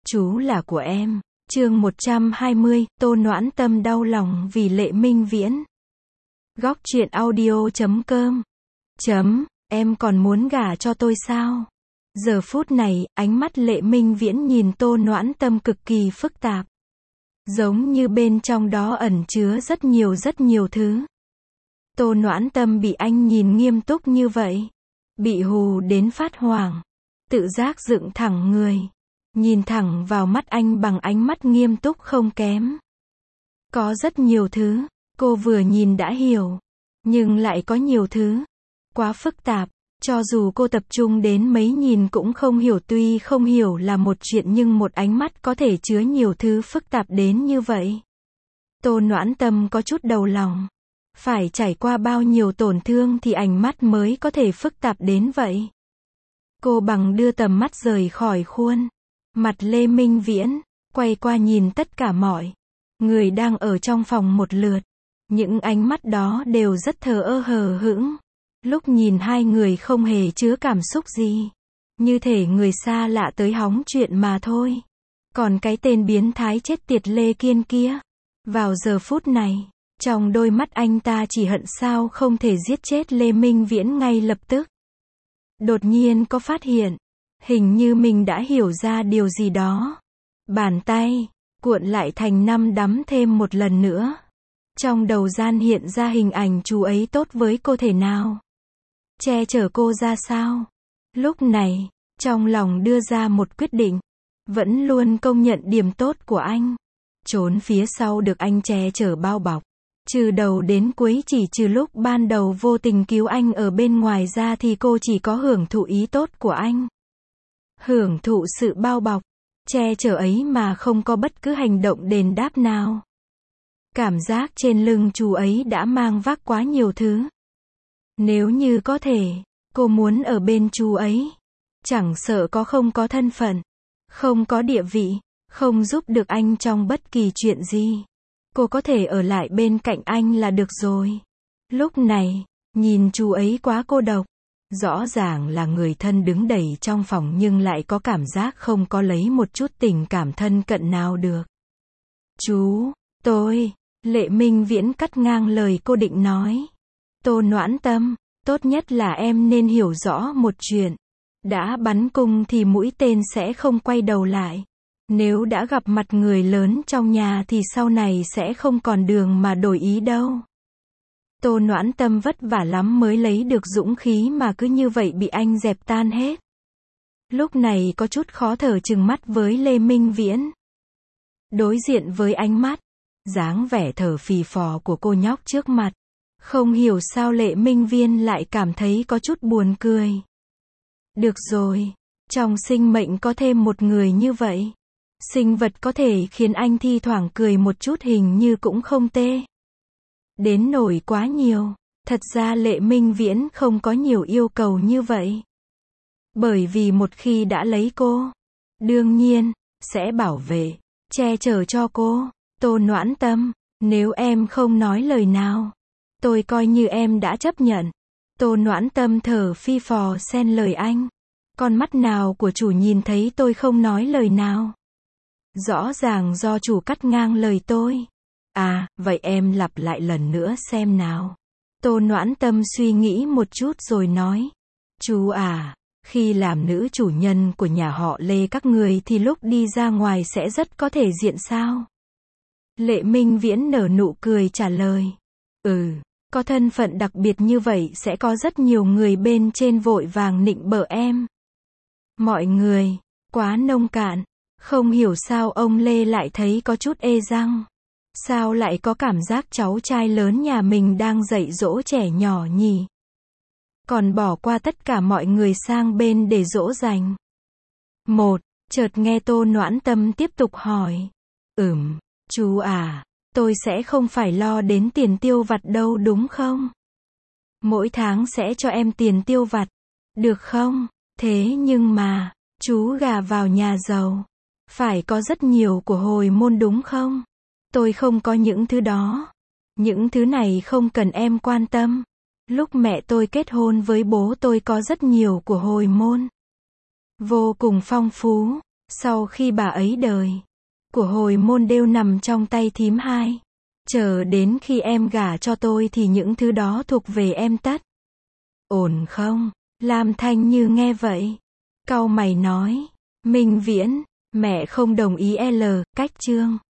Chú là của em. Chương 120, Tô Noãn Tâm đau lòng vì Lệ Minh Viễn. Góc truyện audio.com. Em còn muốn gả cho tôi sao? Giờ phút này, ánh mắt Lệ Minh Viễn nhìn Tô Noãn Tâm cực kỳ phức tạp. Giống như bên trong đó ẩn chứa rất nhiều thứ. Tô Noãn Tâm bị anh nhìn nghiêm túc như vậy. Bị hù đến phát hoảng. Tự giác dựng thẳng người. Nhìn thẳng vào mắt anh bằng ánh mắt nghiêm túc không kém. Có rất nhiều thứ, cô vừa nhìn đã hiểu. Nhưng lại có nhiều thứ. Quá phức tạp. Cho dù cô tập trung đến mấy nhìn cũng không hiểu, tuy không hiểu là một chuyện nhưng một ánh mắt có thể chứa nhiều thứ phức tạp đến như vậy. Tô Noãn Tâm có chút đầu lòng. Phải trải qua bao nhiêu tổn thương thì ánh mắt mới có thể phức tạp đến vậy. Cô bằng đưa tầm mắt rời khỏi khuôn mặt Lê Minh Viễn, quay qua nhìn tất cả mọi người đang ở trong phòng một lượt. Những ánh mắt đó đều rất thờ ơ hờ hững. Lúc nhìn hai người không hề chứa cảm xúc gì. Như thể người xa lạ tới hóng chuyện mà thôi. Còn cái tên biến thái chết tiệt Lê Kiên kia. Vào giờ phút này, trong đôi mắt anh ta chỉ hận sao không thể giết chết Lê Minh Viễn ngay lập tức. Đột nhiên có phát hiện. Hình như mình đã hiểu ra điều gì đó. Bàn tay cuộn lại thành 5 đấm thêm một lần nữa. Trong đầu gian hiện ra hình ảnh chú ấy tốt với cô thể nào. Che chở cô ra sao. Lúc này, trong lòng đưa ra một quyết định. Vẫn luôn công nhận điểm tốt của anh. Trốn phía sau được anh che chở bao bọc. Từ đầu đến cuối chỉ trừ lúc ban đầu vô tình cứu anh ở bên ngoài ra thì cô chỉ có hưởng thụ ý tốt của anh. Hưởng thụ sự bao bọc, che chở ấy mà không có bất cứ hành động đền đáp nào. Cảm giác trên lưng chú ấy đã mang vác quá nhiều thứ. Nếu như có thể, cô muốn ở bên chú ấy. Chẳng sợ không có thân phận, không có địa vị, không giúp được anh trong bất kỳ chuyện gì. Cô có thể ở lại bên cạnh anh là được rồi. Lúc này, nhìn chú ấy quá cô độc. Rõ ràng là người thân đứng đầy trong phòng nhưng lại có cảm giác không có lấy một chút tình cảm thân cận nào được. Chú, Lệ Minh Viễn cắt ngang lời cô định nói. Tô Noãn Tâm, tốt nhất là em nên hiểu rõ một chuyện. Đã bắn cung thì mũi tên sẽ không quay đầu lại. Nếu đã gặp mặt người lớn trong nhà thì sau này sẽ không còn đường mà đổi ý đâu. Tô Noãn Tâm vất vả lắm mới lấy được dũng khí mà cứ như vậy bị anh dẹp tan hết. Lúc này có chút khó thở trừng mắt với Lê Minh Viễn. Đối diện với ánh mắt, dáng vẻ thở phì phò của cô nhóc trước mặt. Không hiểu sao Lệ Minh Viễn lại cảm thấy có chút buồn cười. Được rồi, trong sinh mệnh có thêm một người như vậy. Sinh vật có thể khiến anh thi thoảng cười một chút hình như cũng không tệ. Đến nổi quá nhiều. Thật ra Lệ Minh Viễn không có nhiều yêu cầu như vậy. Bởi vì một khi đã lấy cô, đương nhiên, sẽ bảo vệ, che chở cho cô. Tô Noãn Tâm, nếu em không nói lời nào, tôi coi như em đã chấp nhận. Tô Noãn Tâm thở phi phò xen lời anh. Con mắt nào của chủ nhìn thấy tôi không nói lời nào? Rõ ràng do chủ cắt ngang lời tôi. À, vậy em lặp lại lần nữa xem nào. Tô Noãn Tâm suy nghĩ một chút rồi nói. Chú à, khi làm nữ chủ nhân của nhà họ Lê các người thì lúc đi ra ngoài sẽ rất có thể diện sao? Lệ Minh Viễn nở nụ cười trả lời. Có thân phận đặc biệt như vậy sẽ có rất nhiều người bên trên vội vàng nịnh bợ em. Mọi người, quá nông cạn. Không hiểu sao ông Lê lại thấy có chút ê răng. Sao lại có cảm giác cháu trai lớn nhà mình đang dạy dỗ trẻ nhỏ nhỉ? Còn bỏ qua tất cả mọi người sang bên để dỗ dành. Chợt nghe Tô Noãn Tâm tiếp tục hỏi. Chú à, tôi sẽ không phải lo đến tiền tiêu vặt đâu đúng không? Mỗi tháng sẽ cho em tiền tiêu vặt. Được không? Thế nhưng mà, chú gà vào nhà giàu. Phải có rất nhiều của hồi môn đúng không? Tôi không có những thứ đó. Những thứ này không cần em quan tâm. Lúc mẹ tôi kết hôn với bố tôi có rất nhiều của hồi môn. Vô cùng phong phú. Sau khi bà ấy đời, của hồi môn đều nằm trong tay thím hai. Chờ đến khi em gả cho tôi thì những thứ đó thuộc về em tất. Ổn không? Lam Thanh Như nghe vậy, cau mày nói. Minh Viễn, mẹ không đồng ý cách Trương.